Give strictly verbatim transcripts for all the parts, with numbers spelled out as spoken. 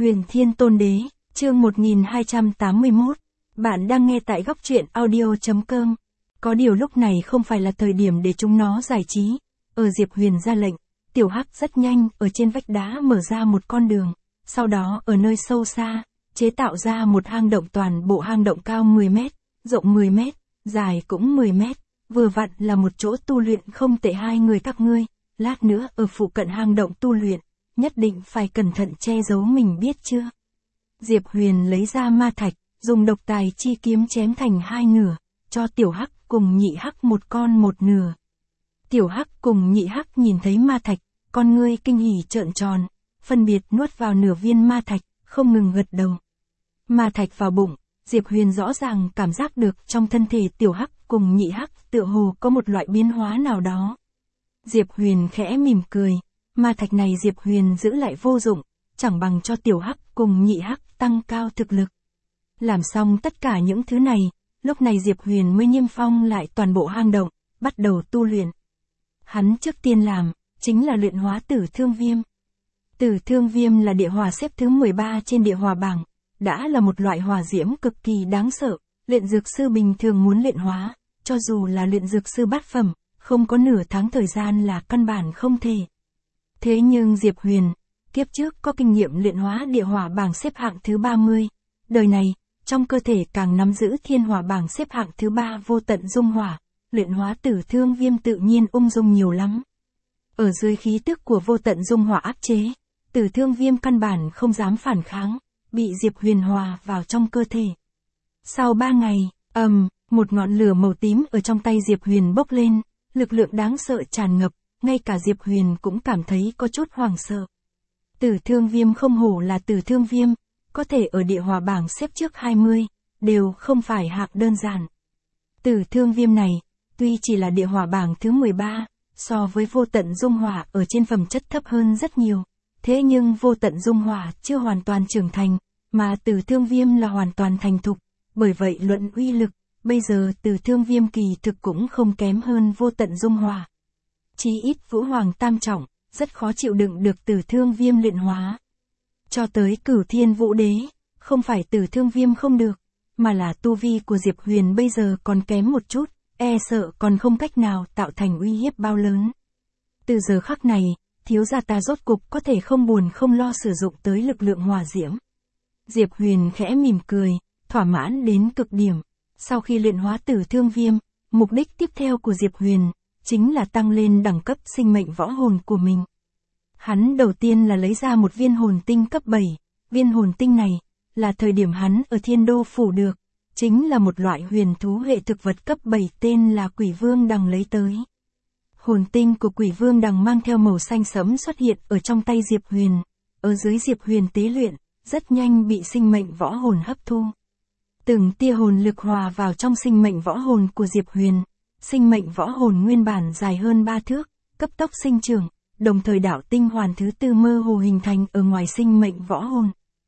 Huyền Thiên Tôn Đế, chương một nghìn hai trăm tám mươi mốt. Bạn đang nghe tại góc truyện audio.com. Có điều lúc này không phải là thời điểm để chúng nó giải trí. Ở Diệp Huyền ra lệnh, Tiểu Hắc rất nhanh ở trên vách đá mở ra một con đường. Sau đó ở nơi sâu xa, chế tạo ra một hang động, toàn bộ hang động cao mười mét, rộng mười mét, dài cũng mười mét. Vừa vặn là một chỗ tu luyện không tệ hai người các ngươi. Lát nữa ở phụ cận hang động tu luyện, nhất định phải cẩn thận che giấu mình, biết chưa? Diệp Huyền lấy ra ma thạch, dùng độc tài chi kiếm chém thành hai nửa, cho Tiểu Hắc cùng Nhị Hắc một con một nửa. Tiểu Hắc cùng Nhị Hắc nhìn thấy ma thạch, con ngươi kinh hỉ trợn tròn, phân biệt nuốt vào nửa viên ma thạch, không ngừng gật đầu. Ma thạch vào bụng, Diệp Huyền rõ ràng cảm giác được trong thân thể Tiểu Hắc cùng Nhị Hắc tựa hồ có một loại biến hóa nào đó. Diệp Huyền khẽ mỉm cười, ma thạch này Diệp Huyền giữ lại vô dụng, chẳng bằng cho Tiểu Hắc cùng Nhị Hắc tăng cao thực lực. Làm xong tất cả những thứ này, lúc này Diệp Huyền mới niêm phong lại toàn bộ hang động, bắt đầu tu luyện. Hắn trước tiên làm, chính là luyện hóa Tử Thương Viêm. Tử Thương Viêm là địa hỏa xếp thứ mười ba trên địa hỏa bảng, đã là một loại hỏa diễm cực kỳ đáng sợ, luyện dược sư bình thường muốn luyện hóa, cho dù là luyện dược sư bát phẩm, không có nửa tháng thời gian là căn bản không thể. Thế nhưng Diệp Huyền, kiếp trước có kinh nghiệm luyện hóa địa hỏa bảng xếp hạng thứ ba mươi, đời này, trong cơ thể càng nắm giữ thiên hỏa bảng xếp hạng thứ ba vô tận dung hỏa, luyện hóa Tử Thương Viêm tự nhiên ung dung nhiều lắm. Ở dưới khí tức của vô tận dung hỏa áp chế, Tử Thương Viêm căn bản không dám phản kháng, bị Diệp Huyền hòa vào trong cơ thể. Sau ba ngày, ầm, um, một ngọn lửa màu tím ở trong tay Diệp Huyền bốc lên, lực lượng đáng sợ tràn ngập, ngay cả Diệp Huyền cũng cảm thấy có chút hoảng sợ. Tử Thương Viêm không hổ là Tử Thương Viêm, có thể ở địa hỏa bảng xếp trước hai mươi, đều không phải hạng đơn giản. Tử Thương Viêm này, tuy chỉ là địa hỏa bảng thứ mười ba, so với vô tận dung hỏa ở trên phẩm chất thấp hơn rất nhiều, thế nhưng vô tận dung hỏa chưa hoàn toàn trưởng thành, mà Tử Thương Viêm là hoàn toàn thành thục, bởi vậy luận uy lực, bây giờ Tử Thương Viêm kỳ thực cũng không kém hơn vô tận dung hỏa. Chí ít Vũ Hoàng tam trọng, rất khó chịu đựng được Tử Thương Viêm luyện hóa. Cho tới Cửu Thiên Vũ Đế, không phải Tử Thương Viêm không được, mà là tu vi của Diệp Huyền bây giờ còn kém một chút, e sợ còn không cách nào tạo thành uy hiếp bao lớn. Từ giờ khắc này, thiếu gia ta rốt cục có thể không buồn không lo sử dụng tới lực lượng hỏa diễm. Diệp Huyền khẽ mỉm cười, thỏa mãn đến cực điểm. Sau khi luyện hóa Tử Thương Viêm, mục đích tiếp theo của Diệp Huyền chính là tăng lên đẳng cấp sinh mệnh võ hồn của mình. Hắn đầu tiên là lấy ra một viên hồn tinh cấp bảy, viên hồn tinh này là thời điểm hắn ở Thiên Đô phủ được, chính là một loại huyền thú hệ thực vật cấp bảy tên là Quỷ Vương Đằng lấy tới. Hồn tinh của Quỷ Vương Đằng mang theo màu xanh sẫm xuất hiện ở trong tay Diệp Huyền, ở dưới Diệp Huyền tế luyện, rất nhanh bị sinh mệnh võ hồn hấp thu. Từng tia hồn lực hòa vào trong sinh mệnh võ hồn của Diệp Huyền, sinh mệnh võ hồn nguyên bản dài hơn ba thước, cấp tốc sinh trưởng, đồng thời đạo tinh hoàn thứ tư mơ hồ hình thành ở ngoài sinh mệnh võ hồn.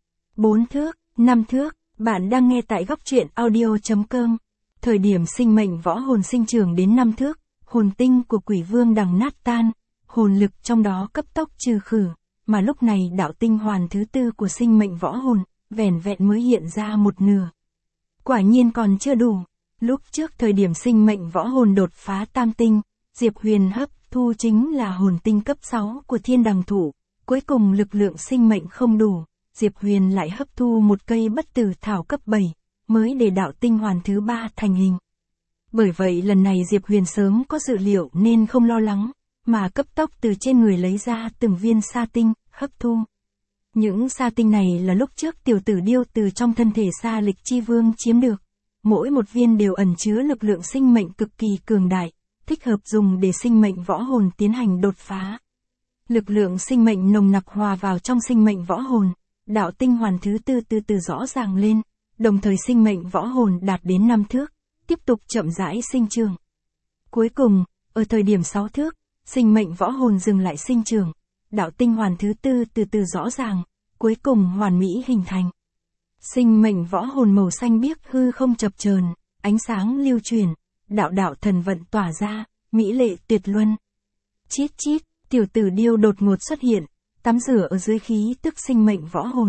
bốn thước, năm thước, bạn đang nghe tại góc truyện audio.com. Thời điểm sinh mệnh võ hồn sinh trưởng đến năm thước, hồn tinh của Quỷ Vương Đằng nát tan, hồn lực trong đó cấp tốc trừ khử, mà lúc này đạo tinh hoàn thứ tư của sinh mệnh võ hồn, vẻn vẹn mới hiện ra một nửa. Quả nhiên còn chưa đủ. Lúc trước thời điểm sinh mệnh võ hồn đột phá tam tinh, Diệp Huyền hấp thu chính là hồn tinh cấp sáu của Thiên Đằng Thụ, cuối cùng lực lượng sinh mệnh không đủ, Diệp Huyền lại hấp thu một cây bất tử thảo cấp bảy, mới để đạo tinh hoàn thứ ba thành hình. Bởi vậy lần này Diệp Huyền sớm có dự liệu nên không lo lắng, mà cấp tốc từ trên người lấy ra từng viên sa tinh, hấp thu. Những sa tinh này là lúc trước tiểu tử điêu từ trong thân thể Sa Lịch Chi Vương chiếm được. Mỗi một viên đều ẩn chứa lực lượng sinh mệnh cực kỳ cường đại, thích hợp dùng để sinh mệnh võ hồn tiến hành đột phá. Lực lượng sinh mệnh nồng nặc hòa vào trong sinh mệnh võ hồn, đạo tinh hoàn thứ tư từ từ rõ ràng lên, đồng thời sinh mệnh võ hồn đạt đến năm thước, tiếp tục chậm rãi sinh trưởng. Cuối cùng, ở thời điểm sáu thước, sinh mệnh võ hồn dừng lại sinh trưởng, đạo tinh hoàn thứ tư từ từ rõ ràng, cuối cùng hoàn mỹ hình thành. Sinh mệnh võ hồn màu xanh biếc hư không chập chờn, ánh sáng lưu truyền, đạo đạo thần vận tỏa ra, mỹ lệ tuyệt luân. Chít chít, tiểu tử điêu đột ngột xuất hiện, tắm rửa ở dưới khí tức sinh mệnh võ hồn,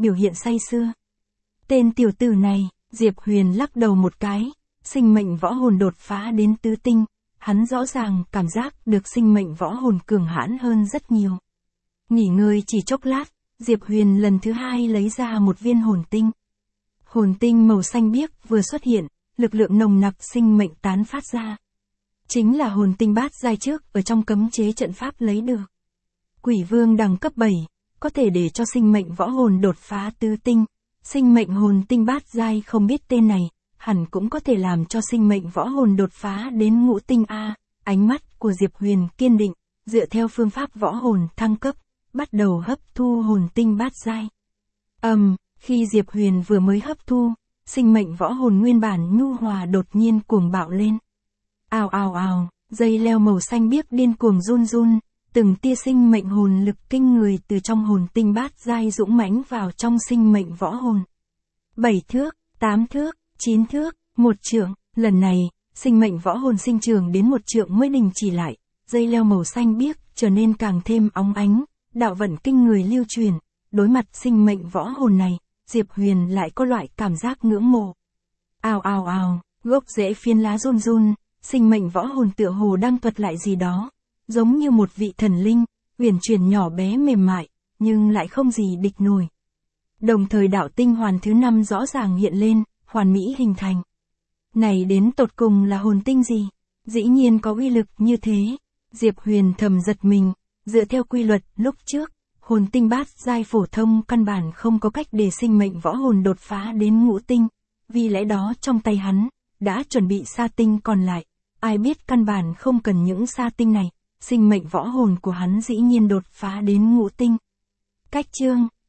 biểu hiện say sưa. Tên tiểu tử này, Diệp Huyền lắc đầu một cái, sinh mệnh võ hồn đột phá đến tứ tinh, hắn rõ ràng cảm giác được sinh mệnh võ hồn cường hãn hơn rất nhiều. Nghỉ ngơi chỉ chốc lát, Diệp Huyền lần thứ hai lấy ra một viên hồn tinh. Hồn tinh màu xanh biếc vừa xuất hiện, lực lượng nồng nặc sinh mệnh tán phát ra. Chính là hồn tinh bát giai trước ở trong cấm chế trận pháp lấy được. Quỷ vương đẳng cấp bảy, có thể để cho sinh mệnh võ hồn đột phá tứ tinh. Sinh mệnh hồn tinh bát giai không biết tên này, hẳn cũng có thể làm cho sinh mệnh võ hồn đột phá đến ngũ tinh A. Ánh mắt của Diệp Huyền kiên định, dựa theo phương pháp võ hồn thăng cấp, bắt đầu hấp thu hồn tinh bát giai. Ầm, um, khi Diệp Huyền vừa mới hấp thu, sinh mệnh võ hồn nguyên bản nhu hòa đột nhiên cuồng bạo lên. Ào ào ào, dây leo màu xanh biếc điên cuồng run run, từng tia sinh mệnh hồn lực kinh người từ trong hồn tinh bát giai dũng mãnh vào trong sinh mệnh võ hồn. Bảy thước, tám thước, chín thước, một trượng, lần này, sinh mệnh võ hồn sinh trưởng đến một trượng mới đình chỉ lại, dây leo màu xanh biếc trở nên càng thêm óng ánh, đạo vận kinh người lưu truyền, đối mặt sinh mệnh võ hồn này, Diệp Huyền lại có loại cảm giác ngưỡng mộ. Ào ào ào, gốc rễ phiến lá run run, sinh mệnh võ hồn tựa hồ đang thuật lại gì đó, giống như một vị thần linh, huyền chuyển nhỏ bé mềm mại, nhưng lại không gì địch nổi. Đồng thời đạo tinh hoàn thứ năm rõ ràng hiện lên, hoàn mỹ hình thành. Này đến tột cùng là hồn tinh gì? Dĩ nhiên có uy lực như thế. Diệp Huyền thầm giật mình, dựa theo quy luật lúc trước, hồn tinh bát giai phổ thông căn bản không có cách để sinh mệnh võ hồn đột phá đến ngũ tinh, vì lẽ đó trong tay hắn đã chuẩn bị sa tinh còn lại, ai biết căn bản không cần những sa tinh này, sinh mệnh võ hồn của hắn dĩ nhiên đột phá đến ngũ tinh. Cách chương